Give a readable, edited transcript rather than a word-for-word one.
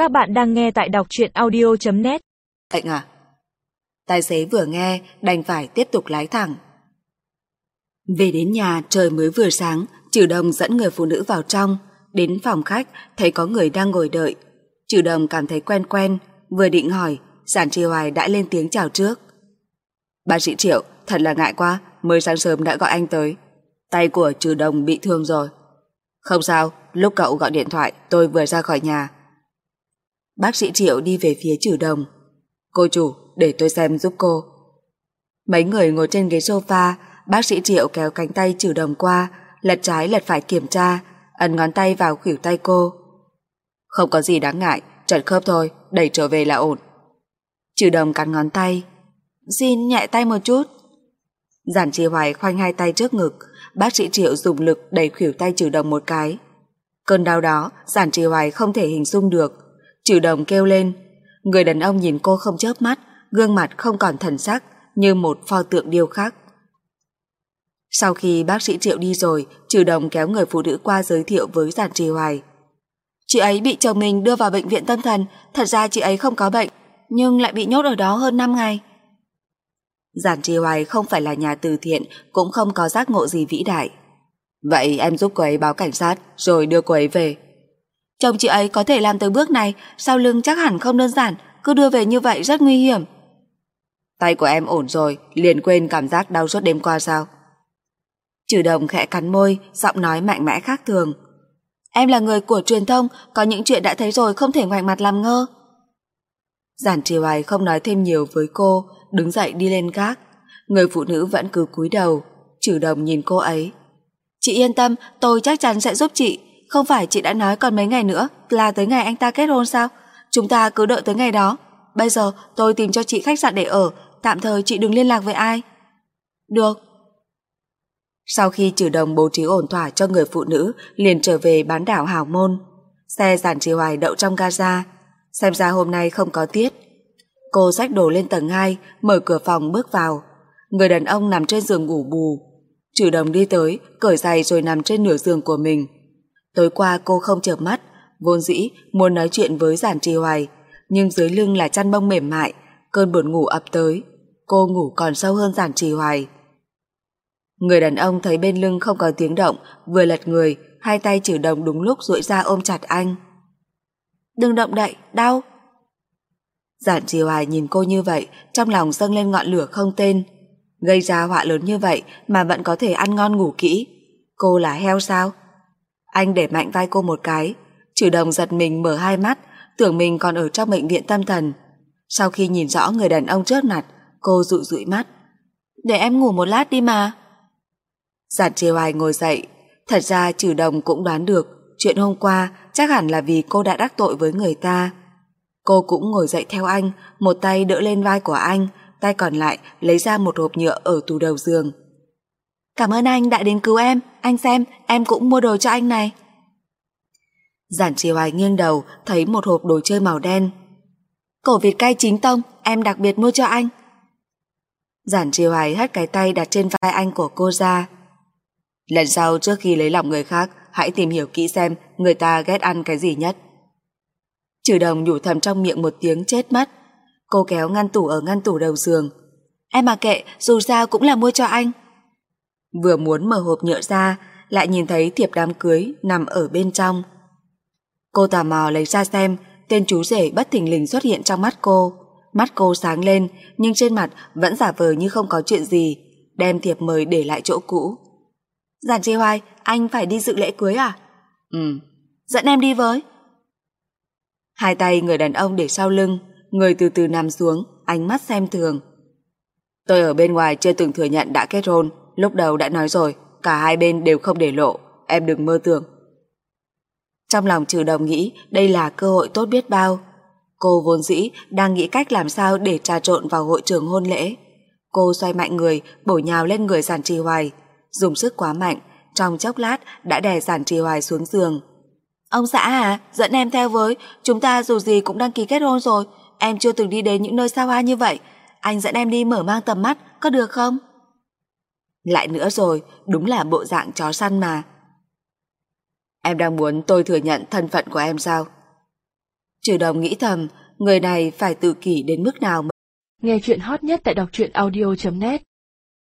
Các bạn đang nghe tại đọc truyện audio.net. Anh à? Tài xế vừa nghe đành phải tiếp tục lái thẳng. Về đến nhà trời mới vừa sáng, Trừ Đồng dẫn người phụ nữ vào trong. Đến phòng khách thấy có người đang ngồi đợi. Trừ Đồng cảm thấy quen quen, vừa định hỏi, Giản Trì Hoài đã lên tiếng chào trước. Bác sĩ Triệu, thật là ngại quá, mới sáng sớm đã gọi anh tới. Tay của Trừ Đồng bị thương rồi. Không sao, lúc cậu gọi điện thoại tôi vừa ra khỏi nhà. Bác sĩ Triệu đi về phía Trừ Đồng. Cô chủ, để tôi xem giúp cô. Mấy người ngồi trên ghế sofa, bác sĩ Triệu kéo cánh tay Trừ Đồng qua, lật trái lật phải kiểm tra, ấn ngón tay vào khuỷu tay cô. Không có gì đáng ngại, trật khớp thôi, đẩy trở về là ổn. Trừ Đồng cắn ngón tay. Xin nhẹ tay một chút. Giản Trì Hoài khoanh hai tay trước ngực, bác sĩ Triệu dùng lực đẩy khuỷu tay Trừ Đồng một cái. Cơn đau đó Giản Trì Hoài không thể hình dung được. Trừ Đồng kêu lên. Người đàn ông nhìn cô không chớp mắt, gương mặt không còn thần sắc, như một pho tượng điêu khắc. Sau khi bác sĩ Triệu đi rồi, Trừ Đồng kéo người phụ nữ qua giới thiệu với Giản Trì Hoài. Chị ấy bị chồng mình đưa vào bệnh viện tâm thần, thật ra chị ấy không có bệnh, nhưng lại bị nhốt ở đó hơn 5 ngày. Giản Trì Hoài không phải là nhà từ thiện, cũng không có giác ngộ gì vĩ đại. Vậy em giúp cô ấy báo cảnh sát, rồi đưa cô ấy về. Chồng chị ấy có thể làm tới bước này, sau lưng chắc hẳn không đơn giản, cứ đưa về như vậy rất nguy hiểm. Tay của em ổn rồi, liền quên cảm giác đau suốt đêm qua sao? Trừ Đồng khẽ cắn môi, giọng nói mạnh mẽ khác thường. Em là người của truyền thông, có những chuyện đã thấy rồi không thể ngoảnh mặt làm ngơ. Giản Trì Hoài không nói thêm nhiều với cô, đứng dậy đi lên gác. Người phụ nữ vẫn cứ cúi đầu. Trừ Đồng nhìn cô ấy. Chị yên tâm, tôi chắc chắn sẽ giúp chị. Không phải chị đã nói còn mấy ngày nữa là tới ngày anh ta kết hôn sao? Chúng ta cứ đợi tới ngày đó. Bây giờ tôi tìm cho chị khách sạn để ở, tạm thời chị đừng liên lạc với ai. Được. Sau khi Trừ Đồng bố trí ổn thỏa cho người phụ nữ, liền trở về bán đảo Hào Môn. Xe Giản Trì Hoài đậu trong gara. Xem ra hôm nay không có tiết. Cô xách đồ lên tầng 2, mở cửa phòng bước vào. Người đàn ông nằm trên giường ngủ bù. Trừ Đồng đi tới, cởi giày rồi nằm trên nửa giường của mình. Tối qua cô không chợp mắt, vốn dĩ muốn nói chuyện với Giản Trì Hoài, nhưng dưới lưng là chăn bông mềm mại, cơn buồn ngủ ập tới. Cô ngủ còn sâu hơn Giản Trì Hoài. Người đàn ông thấy bên lưng không có tiếng động, vừa lật người, hai tay Trừ Đồng đúng lúc duỗi ra ôm chặt anh. Đừng động đậy, đau. Giản Trì Hoài nhìn cô như vậy, trong lòng dâng lên ngọn lửa không tên. Gây ra họa lớn như vậy mà vẫn có thể ăn ngon ngủ kỹ. Cô là heo sao? Anh để mạnh vai cô một cái. Trừ Đồng giật mình mở hai mắt, tưởng mình còn ở trong bệnh viện tâm thần. Sau khi nhìn rõ người đàn ông trước mặt, cô dụi dụi mắt. Để em ngủ một lát đi mà. Giản Trì Hoài ngồi dậy. Thật ra Trừ Đồng cũng đoán được chuyện hôm qua chắc hẳn là vì cô đã đắc tội với người ta. Cô cũng ngồi dậy theo anh, một tay đỡ lên vai của anh, tay còn lại lấy ra một hộp nhựa ở tủ đầu giường. Cảm ơn anh đã đến cứu em, anh xem, em cũng mua đồ cho anh này. Giản Trì Hoài nghiêng đầu, thấy một hộp đồ chơi màu đen. Cổ vịt cay chính tông, em đặc biệt mua cho anh. Giản Trì Hoài hất cái tay đặt trên vai anh của cô ra. Lần sau trước khi lấy lòng người khác, hãy tìm hiểu kỹ xem người ta ghét ăn cái gì nhất. Trừ Đồng nhủ thầm trong miệng một tiếng chết mất. Cô kéo ngăn tủ ở ngăn tủ đầu giường. Em mà kệ, dù sao cũng là mua cho anh. Vừa muốn mở hộp nhựa ra, lại nhìn thấy thiệp đám cưới nằm ở bên trong. Cô tò mò lấy ra xem, tên chú rể bất thình lình xuất hiện trong mắt cô. Mắt cô sáng lên, nhưng trên mặt vẫn giả vờ như không có chuyện gì, đem thiệp mời để lại chỗ cũ. Giản Trì Hoài, anh phải đi dự lễ cưới à? Dẫn em đi với. Hai tay người đàn ông để sau lưng, người từ từ nằm xuống, ánh mắt xem thường. Tôi ở bên ngoài chưa từng thừa nhận đã kết hôn, lúc đầu đã nói rồi, cả hai bên đều không để lộ, em đừng mơ tưởng. Trong lòng Trừ Đồng nghĩ đây là cơ hội tốt biết bao. Cô vốn dĩ đang nghĩ cách làm sao để trà trộn vào hội trường hôn lễ. Cô xoay mạnh người, bổ nhào lên người Giản Trì Hoài, dùng sức quá mạnh, trong chốc lát đã đè Giản Trì Hoài xuống giường. Ông xã à, dẫn em theo với, chúng ta dù gì cũng đăng ký kết hôn rồi, em chưa từng đi đến những nơi xa hoa như vậy, anh dẫn em đi mở mang tầm mắt, có được không? Lại nữa rồi, đúng là bộ dạng chó săn mà. Em đang muốn tôi thừa nhận thân phận của em sao? Trừ Đồng nghĩ thầm, người này phải tự kỷ đến mức nào. Nghe chuyện hot nhất tại đọc truyện audio.net